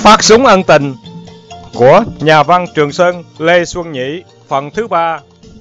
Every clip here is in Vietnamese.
Phát súng ân tình của nhà văn Trường Sơn Lê Xuân Nhị, phần thứ 3.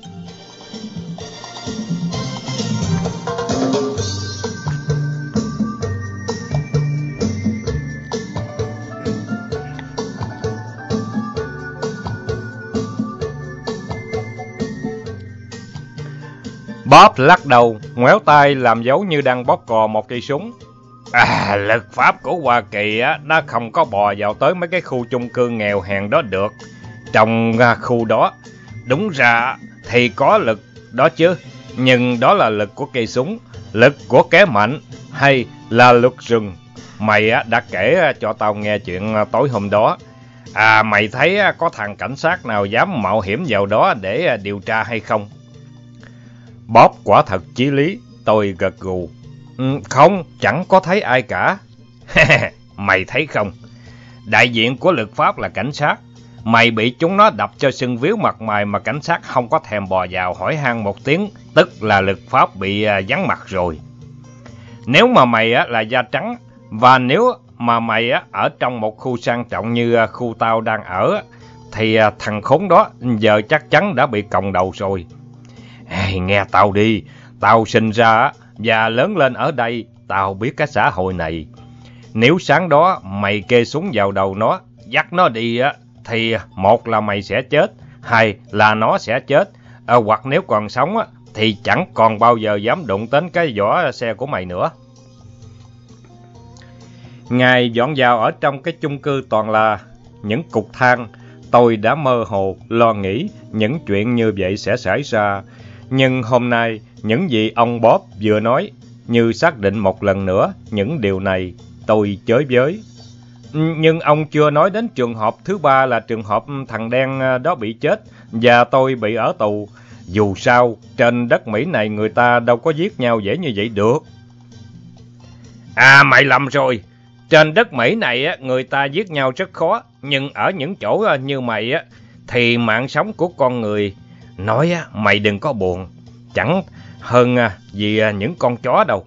Bob lắc đầu, ngoéo tay làm dấu như đang bóp cò một cây súng. Lực pháp của Hoa Kỳ nó không có bò vào tới mấy cái khu chung cư nghèo hèn đó được. Trong khu đó, đúng ra thì có lực đó chứ, nhưng đó là lực của cây súng, lực của kẻ mạnh hay là luật rừng. Mày đã kể cho tao nghe chuyện tối hôm đó. Mày thấy có thằng cảnh sát nào dám mạo hiểm vào đó để điều tra hay không? Bob quả thật chí lý, tôi gật gù. Không, chẳng có thấy ai cả. Mày thấy không? Đại diện của luật pháp là cảnh sát. Mày bị chúng nó đập cho sưng víu mặt mày mà cảnh sát không có thèm bò vào hỏi han một tiếng, tức là luật pháp bị vắng mặt rồi. Nếu mà mày là da trắng, và nếu mà mày ở trong một khu sang trọng như khu tao đang ở, thì thằng khốn đó giờ chắc chắn đã bị còng đầu rồi. Nghe tao đi, tao sinh ra và lớn lên ở đây, tao biết cái xã hội này. Nếu sáng đó mày kê súng vào đầu nó, dắt nó đi thì một là mày sẽ chết, hai là nó sẽ chết, hoặc nếu còn sống thì chẳng còn bao giờ dám đụng đến cái vỏ xe của mày nữa. Ngày dọn vào ở trong cái chung cư toàn là những cục than, tôi đã mơ hồ lo nghĩ những chuyện như vậy sẽ xảy ra. Nhưng hôm nay, những gì ông Bob vừa nói như xác định một lần nữa những điều này. Tôi chới với. Nhưng ông chưa nói đến trường hợp thứ ba là trường hợp thằng đen đó bị chết và tôi bị ở tù. Dù sao, trên đất Mỹ này người ta đâu có giết nhau dễ như vậy được. Mày lầm rồi. Trên đất Mỹ này người ta giết nhau rất khó, nhưng ở những chỗ như mày thì mạng sống của con người, nói mày đừng có buồn, chẳng hơn gì những con chó đâu.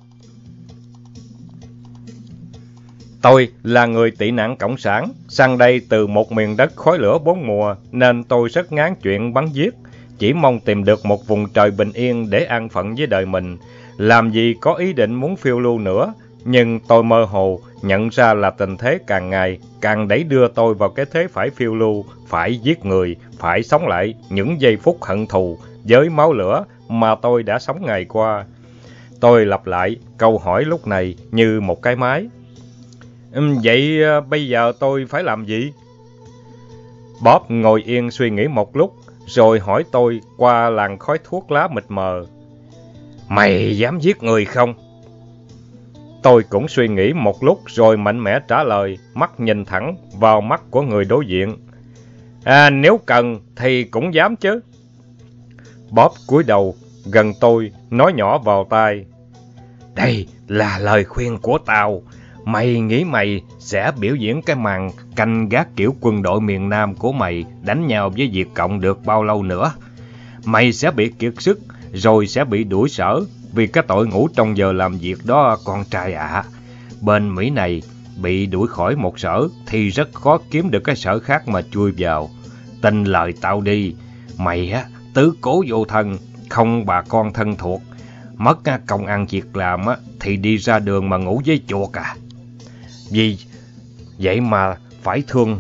Tôi là người tị nạn cộng sản, sang đây từ một miền đất khói lửa bốn mùa, nên tôi rất ngán chuyện bắn giết, chỉ mong tìm được một vùng trời bình yên để an phận với đời mình, làm gì có ý định muốn phiêu lưu nữa. Nhưng tôi mơ hồ nhận ra là tình thế càng ngày càng đẩy đưa tôi vào cái thế phải phiêu lưu, phải giết người, phải sống lại những giây phút hận thù với máu lửa mà tôi đã sống ngày qua. Tôi lặp lại câu hỏi lúc này như một cái máy. Vậy bây giờ tôi phải làm gì? Bob ngồi yên suy nghĩ một lúc, rồi hỏi tôi qua làn khói thuốc lá mịt mờ. Mày dám giết người không? Tôi cũng suy nghĩ một lúc rồi mạnh mẽ trả lời, mắt nhìn thẳng vào mắt của người đối diện. Nếu cần thì cũng dám chứ. Bob cúi đầu gần tôi, nói nhỏ vào tai. Đây là lời khuyên của tao. Mày nghĩ mày sẽ biểu diễn cái màn canh gác kiểu quân đội miền Nam của mày đánh nhau với Việt Cộng được bao lâu nữa? Mày sẽ bị kiệt sức, rồi sẽ bị đuổi sở vì cái tội ngủ trong giờ làm việc đó, con trai ạ. Bên Mỹ này, bị đuổi khỏi một sở thì rất khó kiếm được cái sở khác mà chui vào. Tin lời tao đi, mày tứ cố vô thân, không bà con thân thuộc, mất công ăn việc làm thì đi ra đường mà ngủ với chuột à. Vì vậy mà phải thương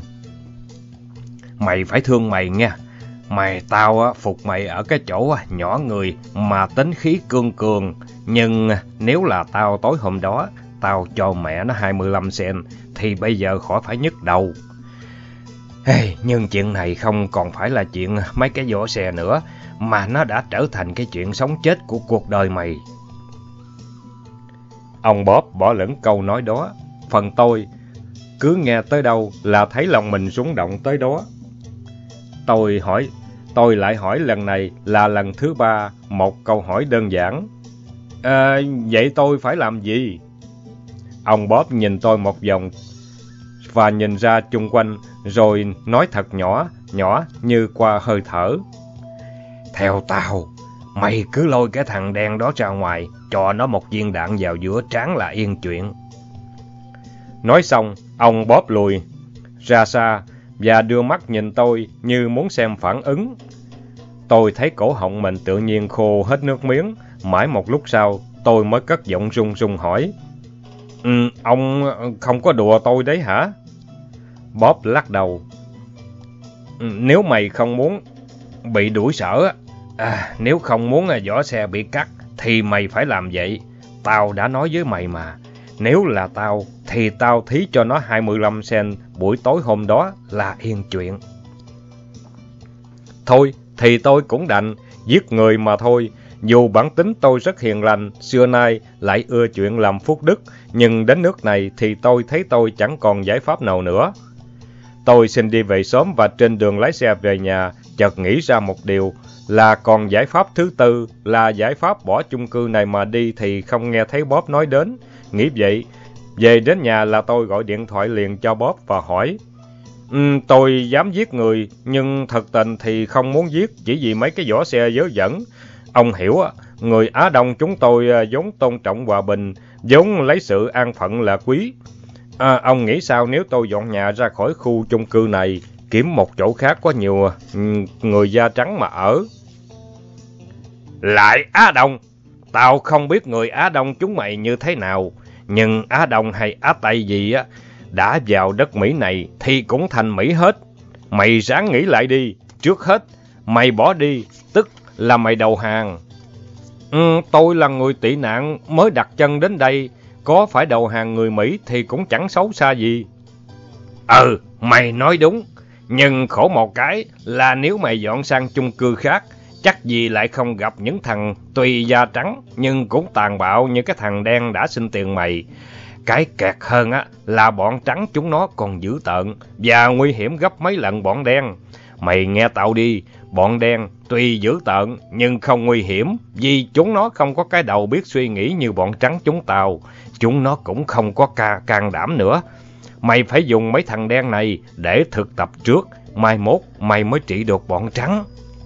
mày nha. Tao phục mày ở cái chỗ nhỏ người mà tính khí cương cường. Nhưng nếu là tao tối hôm đó, tao cho mẹ nó 25 cent thì bây giờ khỏi phải nhức đầu. Nhưng chuyện này không còn phải là chuyện mấy cái vỏ xe nữa, mà nó đã trở thành cái chuyện sống chết của cuộc đời mày. Ông Bob bỏ lửng câu nói đó. Phần tôi cứ nghe tới đâu là thấy lòng mình rung động tới đó. Tôi lại hỏi lần này là lần thứ 3, một câu hỏi đơn giản. Vậy tôi phải làm gì? Ông Bob nhìn tôi một vòng và nhìn ra chung quanh, rồi nói thật nhỏ như qua hơi thở. Theo tao, mày cứ lôi cái thằng đen đó ra ngoài, cho nó một viên đạn vào giữa trán là yên chuyện. Nói xong, ông Bob lùi ra xa và đưa mắt nhìn tôi như muốn xem phản ứng. Tôi thấy cổ họng mình tự nhiên khô hết nước miếng. Mãi một lúc sau, tôi mới cất giọng run run hỏi. Ông không có đùa tôi đấy hả? Bob lắc đầu. Nếu mày không muốn bị đuổi sở, nếu không muốn vỏ xe bị cắt, thì mày phải làm vậy. Tao đã nói với mày mà. Nếu là tao, thì tao thí cho nó 25 cent buổi tối hôm đó là yên chuyện. Thôi, thì tôi cũng đành, giết người mà thôi. Dù bản tính tôi rất hiền lành, xưa nay lại ưa chuyện làm phúc đức, nhưng đến nước này thì tôi thấy tôi chẳng còn giải pháp nào nữa. Tôi xin đi về sớm và trên đường lái xe về nhà, chợt nghĩ ra một điều là còn giải pháp thứ tư là giải pháp bỏ chung cư này mà đi thì không nghe thấy Bob nói đến. Nghĩ vậy, về đến nhà là tôi gọi điện thoại liền cho Bob và hỏi. Tôi dám giết người, nhưng thật tình thì không muốn giết chỉ vì mấy cái vỏ xe dớ dẫn. Ông hiểu, người Á Đông chúng tôi vốn tôn trọng hòa bình, vốn lấy sự an phận là quý. Ông nghĩ sao nếu tôi dọn nhà ra khỏi khu chung cư này, kiếm một chỗ khác có nhiều người da trắng mà ở? Lại Á Đông? Tao không biết người Á Đông chúng mày như thế nào, nhưng Á Đông hay Á Tây gì đã vào đất Mỹ này thì cũng thành Mỹ hết. Mày ráng nghĩ lại đi, trước hết mày bỏ đi, tức là mày đầu hàng. Tôi là người tị nạn mới đặt chân đến đây, có phải đầu hàng người Mỹ thì cũng chẳng xấu xa gì. Mày nói đúng, nhưng khổ một cái là nếu mày dọn sang chung cư khác, chắc gì lại không gặp những thằng tuy da trắng nhưng cũng tàn bạo như cái thằng đen đã xin tiền mày. Cái kẹt hơn là bọn trắng chúng nó còn dữ tợn và nguy hiểm gấp mấy lần bọn đen. Mày nghe tao đi, bọn đen tuy dữ tợn nhưng không nguy hiểm vì chúng nó không có cái đầu biết suy nghĩ như bọn trắng chúng tao. Chúng nó cũng không có can đảm nữa. Mày phải dùng mấy thằng đen này để thực tập trước, mai mốt mày mới trị được bọn trắng.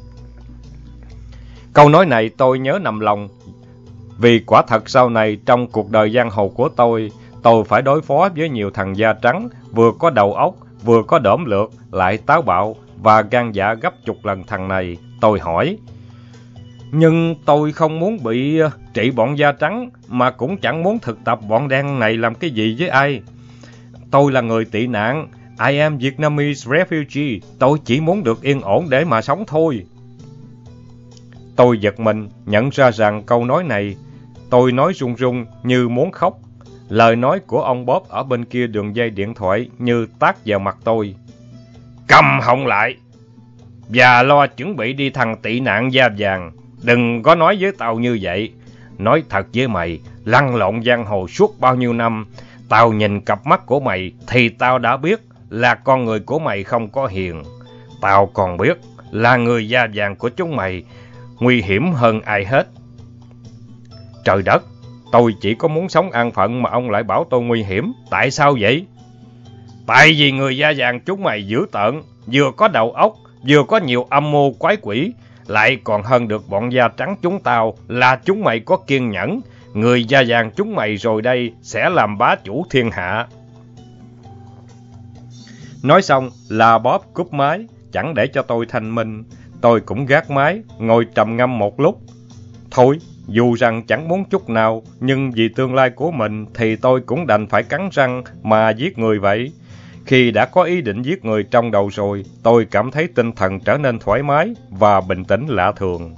Câu nói này tôi nhớ nằm lòng, vì quả thật sau này trong cuộc đời giang hồ của tôi phải đối phó với nhiều thằng da trắng, vừa có đầu óc, vừa có đỡm lược, lại táo bạo và gan dạ gấp chục lần thằng này. Tôi hỏi, nhưng tôi không muốn bị trị bọn da trắng, mà cũng chẳng muốn thực tập bọn đen này làm cái gì với ai. Tôi là người tị nạn, I am Vietnamese refugee, tôi chỉ muốn được yên ổn để mà sống thôi. Tôi giật mình, nhận ra rằng câu nói này, tôi nói run run như muốn khóc. Lời nói của ông Bob ở bên kia đường dây điện thoại như tát vào mặt tôi. Câm họng lại, và lo chuẩn bị đi thằng tị nạn da vàng. Đừng có nói với tao như vậy. Nói thật với mày, lăn lộn giang hồ suốt bao nhiêu năm, tao nhìn cặp mắt của mày thì tao đã biết là con người của mày không có hiền. Tao còn biết là người da vàng của chúng mày nguy hiểm hơn ai hết. Trời đất, tôi chỉ có muốn sống an phận mà ông lại bảo tôi nguy hiểm. Tại sao vậy? Tại vì người da vàng chúng mày dữ tợn, vừa có đầu óc, vừa có nhiều âm mưu quái quỷ, lại còn hơn được bọn da trắng chúng tao là chúng mày có kiên nhẫn. Người da vàng chúng mày rồi đây sẽ làm bá chủ thiên hạ. Nói xong là Bob cúp máy, chẳng để cho tôi thanh minh. Tôi cũng gác máy, ngồi trầm ngâm một lúc. Thôi, dù rằng chẳng muốn chút nào, nhưng vì tương lai của mình thì tôi cũng đành phải cắn răng mà giết người vậy. Khi đã có ý định giết người trong đầu rồi, tôi cảm thấy tinh thần trở nên thoải mái và bình tĩnh lạ thường.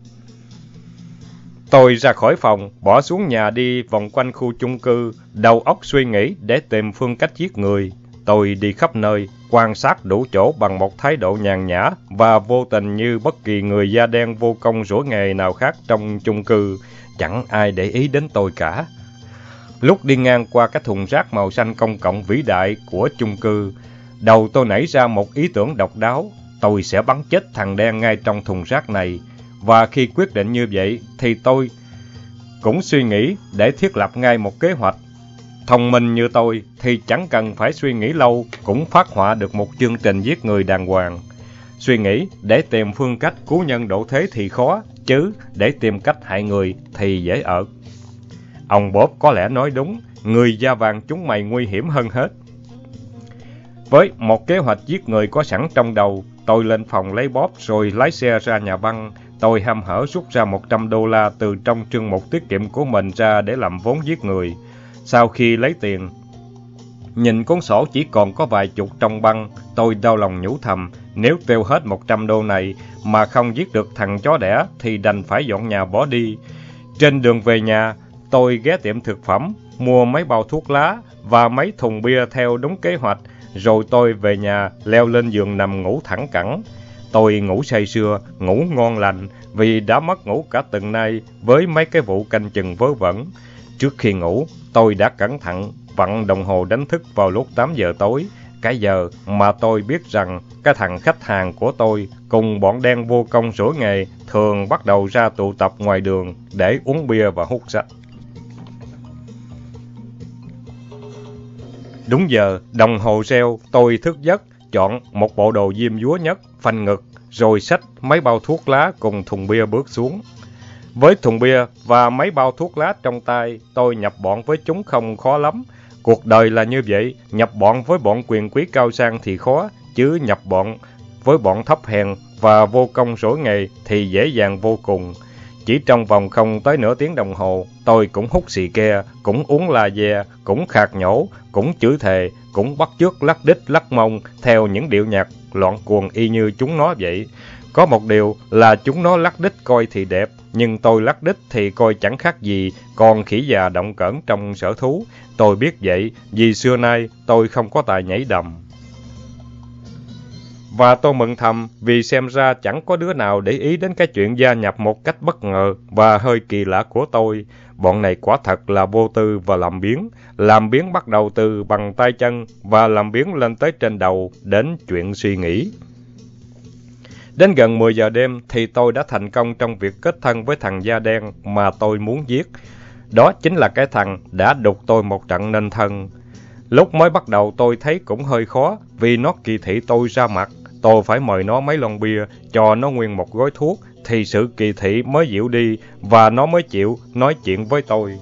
Tôi ra khỏi phòng, bỏ xuống nhà đi vòng quanh khu chung cư, đầu óc suy nghĩ để tìm phương cách giết người. Tôi đi khắp nơi, quan sát đủ chỗ bằng một thái độ nhàn nhã và vô tình như bất kỳ người da đen vô công rỗi nghề nào khác trong chung cư. Chẳng ai để ý đến tôi cả. Lúc đi ngang qua cái thùng rác màu xanh công cộng vĩ đại của chung cư, đầu tôi nảy ra một ý tưởng độc đáo. Tôi sẽ bắn chết thằng đen ngay trong thùng rác này. Và khi quyết định như vậy thì tôi cũng suy nghĩ để thiết lập ngay một kế hoạch. Thông minh như tôi thì chẳng cần phải suy nghĩ lâu cũng phát họa được một chương trình giết người đàng hoàng. Suy nghĩ để tìm phương cách cứu nhân độ thế thì khó, chứ để tìm cách hại người thì dễ ợt. Ông Bob có lẽ nói đúng, người da vàng chúng mày nguy hiểm hơn hết. Với một kế hoạch giết người có sẵn trong đầu, tôi lên phòng lấy bóp rồi lái xe ra nhà băng. Tôi hăm hở rút ra $100 từ trong trương mục tiết kiệm của mình ra để làm vốn giết người. Sau khi lấy tiền, nhìn cuốn sổ chỉ còn có vài chục trong băng, tôi đau lòng nhủ thầm, nếu tiêu hết $100 này mà không giết được thằng chó đẻ thì đành phải dọn nhà bỏ đi. Trên đường về nhà, tôi ghé tiệm thực phẩm, mua mấy bao thuốc lá và mấy thùng bia theo đúng kế hoạch, rồi tôi về nhà leo lên giường nằm ngủ thẳng cẳng. Tôi ngủ say sưa, ngủ ngon lành vì đã mất ngủ cả tuần nay với mấy cái vụ canh chừng vớ vẩn. Trước khi ngủ, tôi đã cẩn thận vặn đồng hồ đánh thức vào lúc 8 giờ tối, cái giờ mà tôi biết rằng cái thằng khách hàng của tôi cùng bọn đen vô công sủa nghề thường bắt đầu ra tụ tập ngoài đường để uống bia và hút sách. Đúng giờ, đồng hồ reo, tôi thức giấc, chọn một bộ đồ diêm dúa nhất, phanh ngực, rồi xách mấy bao thuốc lá cùng thùng bia bước xuống. Với thùng bia và mấy bao thuốc lá trong tay, tôi nhập bọn với chúng không khó lắm. Cuộc đời là như vậy, nhập bọn với bọn quyền quý cao sang thì khó, chứ nhập bọn với bọn thấp hèn và vô công sủa nghề thì dễ dàng vô cùng. Chỉ trong vòng không tới nửa tiếng đồng hồ, tôi cũng hút xì ke, cũng uống la ve, cũng khạc nhổ, cũng chửi thề, cũng bắt chước lắc đít lắc mông theo những điệu nhạc loạn cuồng y như chúng nó vậy. Có một điều là chúng nó lắc đít coi thì đẹp, nhưng tôi lắc đít thì coi chẳng khác gì con khỉ già động cỡn trong sở thú. Tôi biết vậy vì xưa nay tôi không có tài nhảy đầm. Và tôi mừng thầm vì xem ra chẳng có đứa nào để ý đến cái chuyện gia nhập một cách bất ngờ và hơi kỳ lạ của tôi. Bọn này quả thật là vô tư và làm biếng bắt đầu từ bằng tay chân và làm biếng lên tới trên đầu đến chuyện suy nghĩ. Đến gần 10 giờ đêm thì tôi đã thành công trong việc kết thân với thằng da đen mà tôi muốn giết. Đó chính là cái thằng đã đục tôi một trận nên thân. Lúc mới bắt đầu tôi thấy cũng hơi khó vì nó kỳ thị tôi ra mặt. Tôi phải mời nó mấy lon bia, cho nó nguyên một gói thuốc, thì sự kỳ thị mới dịu đi và nó mới chịu nói chuyện với tôi.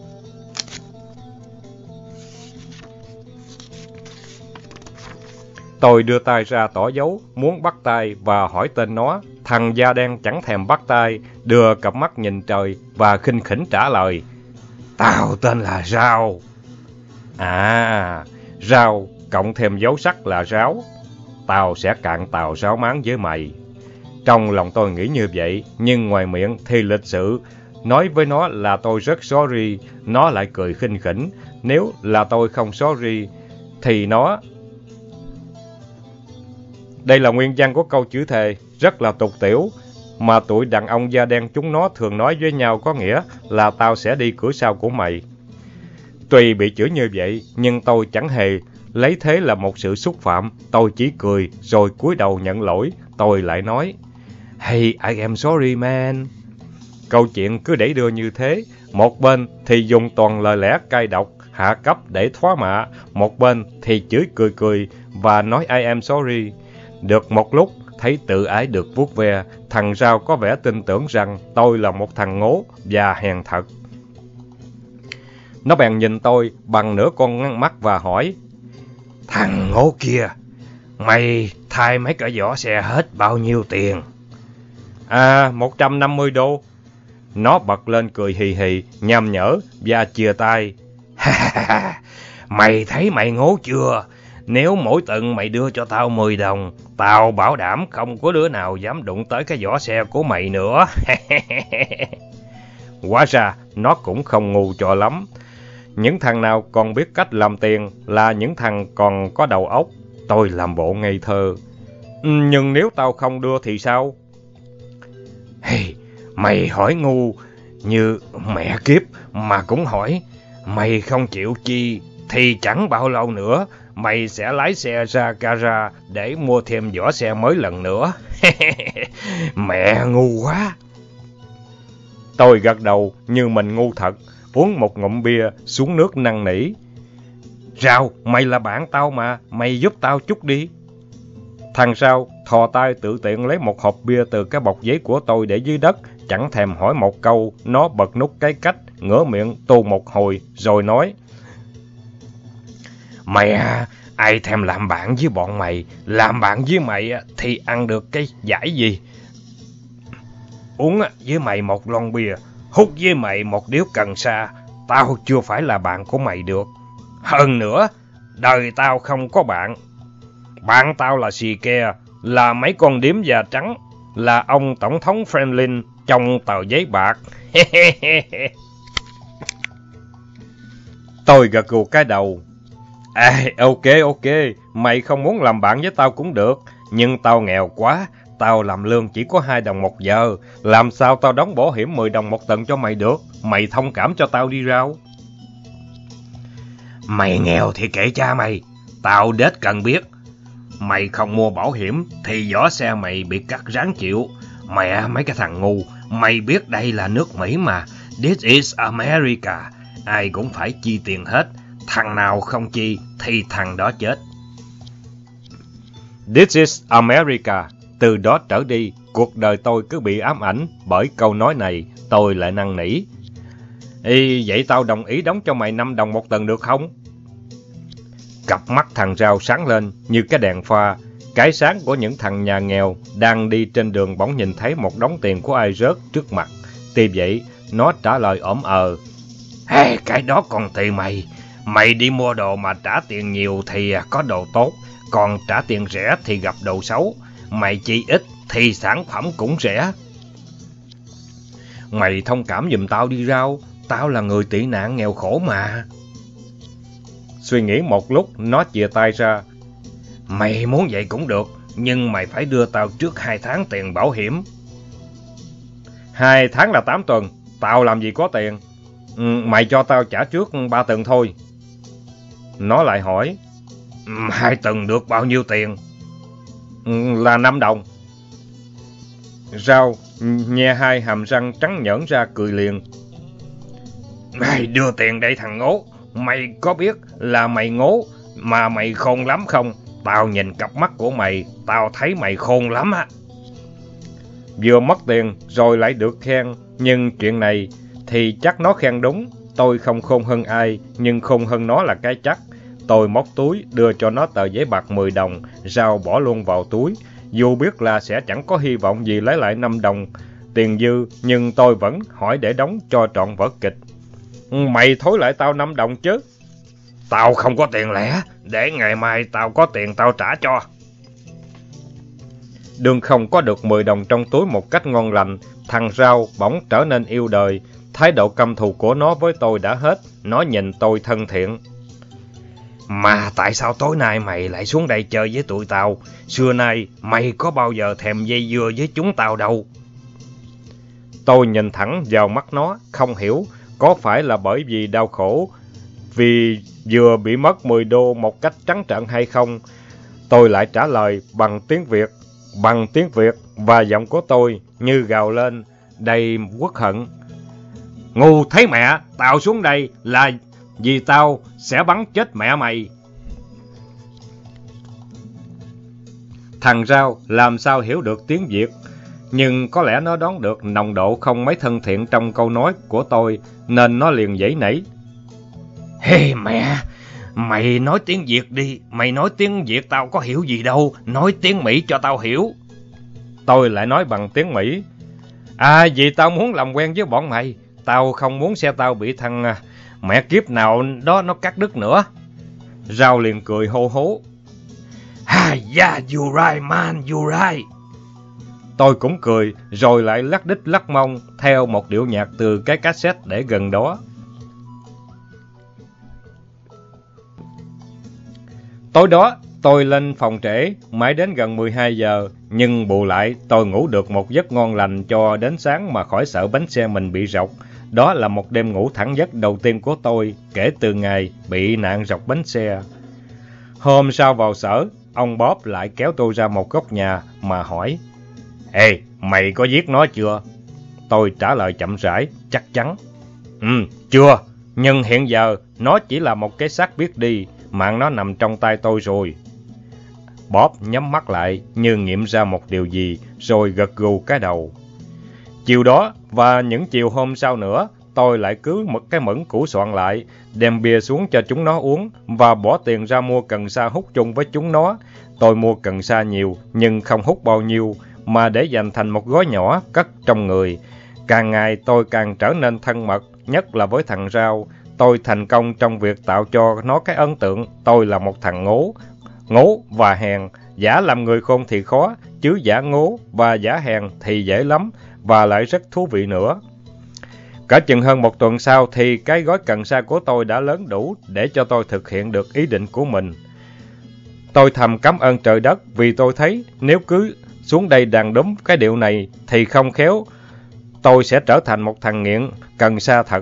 Tôi đưa tay ra tỏ dấu, muốn bắt tay và hỏi tên nó. Thằng da đen chẳng thèm bắt tay, đưa cặp mắt nhìn trời và khinh khỉnh trả lời. Tao tên là Rau. À, Rau cộng thêm dấu sắc là Ráo. Tao sẽ cạn tàu ráo máng với mày. Trong lòng tôi nghĩ như vậy, nhưng ngoài miệng thì lịch sự nói với nó là tôi rất sorry. Nó lại cười khinh khỉnh. Nếu là tôi không sorry thì nó... Đây là nguyên văn của câu chữ thề, rất là tục tiểu, mà tụi đàn ông da đen chúng nó thường nói với nhau, có nghĩa là tao sẽ đi cửa sau của mày. Tuy bị chửi như vậy, nhưng tôi chẳng hề lấy thế là một sự xúc phạm. Tôi chỉ cười rồi cúi đầu nhận lỗi. Tôi lại nói, Hey, I am sorry man. Câu chuyện cứ đẩy đưa như thế. Một bên thì dùng toàn lời lẽ cay độc, hạ cấp để thoá mạ. Một bên thì chửi cười cười và nói I am sorry. Được một lúc, thấy tự ái được vuốt ve, thằng Rau có vẻ tin tưởng rằng tôi là một thằng ngố và hèn thật. Nó bèn nhìn tôi bằng nửa con mắt và hỏi, Thằng ngố kia, mày thay mấy cái vỏ xe hết bao nhiêu tiền? À, $150. Nó bật lên cười hì hì, nham nhở và chìa tay. Mày thấy mày ngố chưa? Nếu mỗi tuần mày đưa cho tao 10 đồng, tao bảo đảm không có đứa nào dám đụng tới cái vỏ xe của mày nữa. Hóa ra, nó cũng không ngu cho lắm. Những thằng nào còn biết cách làm tiền là những thằng còn có đầu óc. Tôi làm bộ ngây thơ. Nhưng nếu tao không đưa thì sao? Hey, mày hỏi ngu như mẹ kiếp mà cũng hỏi. Mày không chịu chi thì chẳng bao lâu nữa mày sẽ lái xe ra gara để mua thêm vỏ xe mới lần nữa. Mẹ ngu quá. Tôi gật đầu như mình ngu thật, uống một ngụm bia xuống nước năn nỉ. Rau, mày là bạn tao mà, mày giúp tao chút đi. Thằng Rau thò tay tự tiện lấy một hộp bia từ cái bọc giấy của tôi để dưới đất, chẳng thèm hỏi một câu. Nó bật nút cái cách, ngửa miệng tu một hồi rồi nói, Mày à, Ai thèm làm bạn với bọn mày? Làm bạn với mày thì ăn được cái giải gì? Uống với mày một lon bia, hút với mày một điếu cần sa, tao chưa phải là bạn của mày được. Hơn nữa, đời tao không có bạn. Bạn tao là xì ke, là mấy con điếm da trắng, là ông Tổng thống Franklin trong tờ giấy bạc. Tôi gật gù cái đầu. Ok, mày không muốn làm bạn với tao cũng được, nhưng tao nghèo quá, tao làm lương chỉ có 2 đồng một giờ, làm sao tao đóng bảo hiểm 10 đồng một tuần cho mày được, mày thông cảm cho tao đi Rau. Mày nghèo thì kệ cha mày, tao đếch cần biết. Mày không mua bảo hiểm thì giỏ xe mày bị cắt ráng chịu. Mẹ mấy cái thằng ngu, mày biết đây là nước Mỹ mà, this is America, ai cũng phải chi tiền hết. Thằng nào không chi thì thằng đó chết. This is America. Từ đó trở đi, cuộc đời tôi cứ bị ám ảnh bởi câu nói này. Tôi lại năn nỉ. Vậy tao đồng ý đóng cho mày 5 đồng một tuần được không? Cặp mắt thằng Rau sáng lên như cái đèn pha. Cái sáng của những thằng nhà nghèo đang đi trên đường bỗng nhìn thấy một đống tiền của ai rớt trước mặt. Tuy vậy, nó trả lời ỏm ờ. Hey, cái đó còn tùy mày. Mày đi mua đồ mà trả tiền nhiều thì có đồ tốt, còn trả tiền rẻ thì gặp đồ xấu. Mày chi ít thì sản phẩm cũng rẻ. Mày thông cảm giùm tao đi Rau, tao là người tị nạn nghèo khổ mà. Suy nghĩ một lúc, nó chìa tay ra. Mày muốn vậy cũng được, nhưng mày phải đưa tao trước 2 tháng tiền bảo hiểm. 2 tháng là 8 tuần, tao làm gì có tiền. Mày cho tao trả trước 3 tuần thôi. Nó lại hỏi. 2 tuần được bao nhiêu tiền? Là 5 đồng. Rau nhe 2 hàm răng trắng nhởn ra cười liền. Mày đưa tiền đây thằng ngố. Mày có biết là mày ngố mà mày khôn lắm không? Tao nhìn cặp mắt của mày, tao thấy mày khôn lắm á. Vừa mất tiền rồi lại được khen, nhưng chuyện này thì chắc nó khen đúng. Tôi không khôn hơn ai, nhưng khôn hơn nó là cái chắc. Tôi móc túi, đưa cho nó tờ giấy bạc 10 đồng, Rau bỏ luôn vào túi. Dù biết là sẽ chẳng có hy vọng gì lấy lại 5 đồng tiền dư, nhưng tôi vẫn hỏi để đóng cho trọn vở kịch. Mày thối lại tao 5 đồng chứ? Tao không có tiền lẻ, để ngày mai tao có tiền tao trả cho. Đường không có được 10 đồng trong túi một cách ngon lành, thằng Rau bỗng trở nên yêu đời. Thái độ căm thù của nó với tôi đã hết, nó nhìn tôi thân thiện. Mà tại sao tối nay mày lại xuống đây chơi với tụi tao? Xưa nay mày có bao giờ thèm dây dưa với chúng tao đâu. Tôi nhìn thẳng vào mắt nó, không hiểu có phải là bởi vì đau khổ vì vừa bị mất 10 đô một cách trắng trợn hay không. Tôi lại trả lời bằng tiếng Việt và giọng của tôi như gào lên đầy uất hận. Ngu thấy mẹ, tao xuống đây là vì tao sẽ bắn chết mẹ mày. Thằng Rau làm sao hiểu được tiếng Việt, nhưng có lẽ nó đoán được nồng độ không mấy thân thiện trong câu nói của tôi, nên nó liền giãy nảy. Hey mẹ, mày nói tiếng Việt đi, mày nói tiếng Việt tao có hiểu gì đâu, nói tiếng Mỹ cho tao hiểu. Tôi lại nói bằng tiếng Mỹ. Vì tao muốn làm quen với bọn mày, tao không muốn xe tao bị thằng mẹ kiếp nào đó nó cắt đứt nữa. Rau liền cười hô hố. Yeah, you're right man, you're right. Tôi cũng cười, rồi lại lắc đít lắc mông theo một điệu nhạc từ cái cassette để gần đó. Tối đó, tôi lên phòng trễ, mãi đến gần 12 giờ, nhưng bù lại tôi ngủ được một giấc ngon lành cho đến sáng mà khỏi sợ bánh xe mình bị rọc. Đó là một đêm ngủ thẳng giấc đầu tiên của tôi kể từ ngày bị nạn rọc bánh xe. Hôm sau vào sở, ông Bob lại kéo tôi ra một góc nhà mà hỏi. Ê, mày có giết nó chưa? Tôi trả lời chậm rãi, chắc chắn. Chưa, nhưng hiện giờ nó chỉ là một cái xác biết đi, mạng nó nằm trong tay tôi rồi. Bob nhắm mắt lại như nghiệm ra một điều gì, rồi gật gù cái đầu. Chiều đó và những chiều hôm sau nữa, tôi lại cứ một cái mẫn củ soạn lại, đem bia xuống cho chúng nó uống và bỏ tiền ra mua cần sa hút chung với chúng nó. Tôi mua cần sa nhiều nhưng không hút bao nhiêu, mà để dành thành một gói nhỏ cất trong người. Càng ngày tôi càng trở nên thân mật, nhất là với thằng Rao. Tôi thành công trong việc tạo cho nó cái ấn tượng tôi là một thằng ngố và hèn. Giả làm người khôn thì khó, chứ giả ngố và giả hèn thì dễ lắm, và lại rất thú vị nữa. Cả chừng hơn một tuần sau thì cái gói cần sa của tôi đã lớn đủ để cho tôi thực hiện được ý định của mình. Tôi thầm cảm ơn trời đất vì tôi thấy nếu cứ xuống đây đàn đúm cái điệu này thì không khéo tôi sẽ trở thành một thằng nghiện cần sa thật.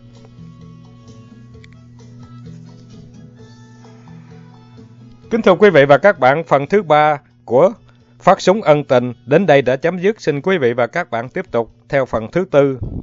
Kính thưa quý vị và các bạn, phần thứ 3 của Phát súng ân tình đến đây đã chấm dứt. Xin quý vị và các bạn tiếp tục theo phần thứ 4.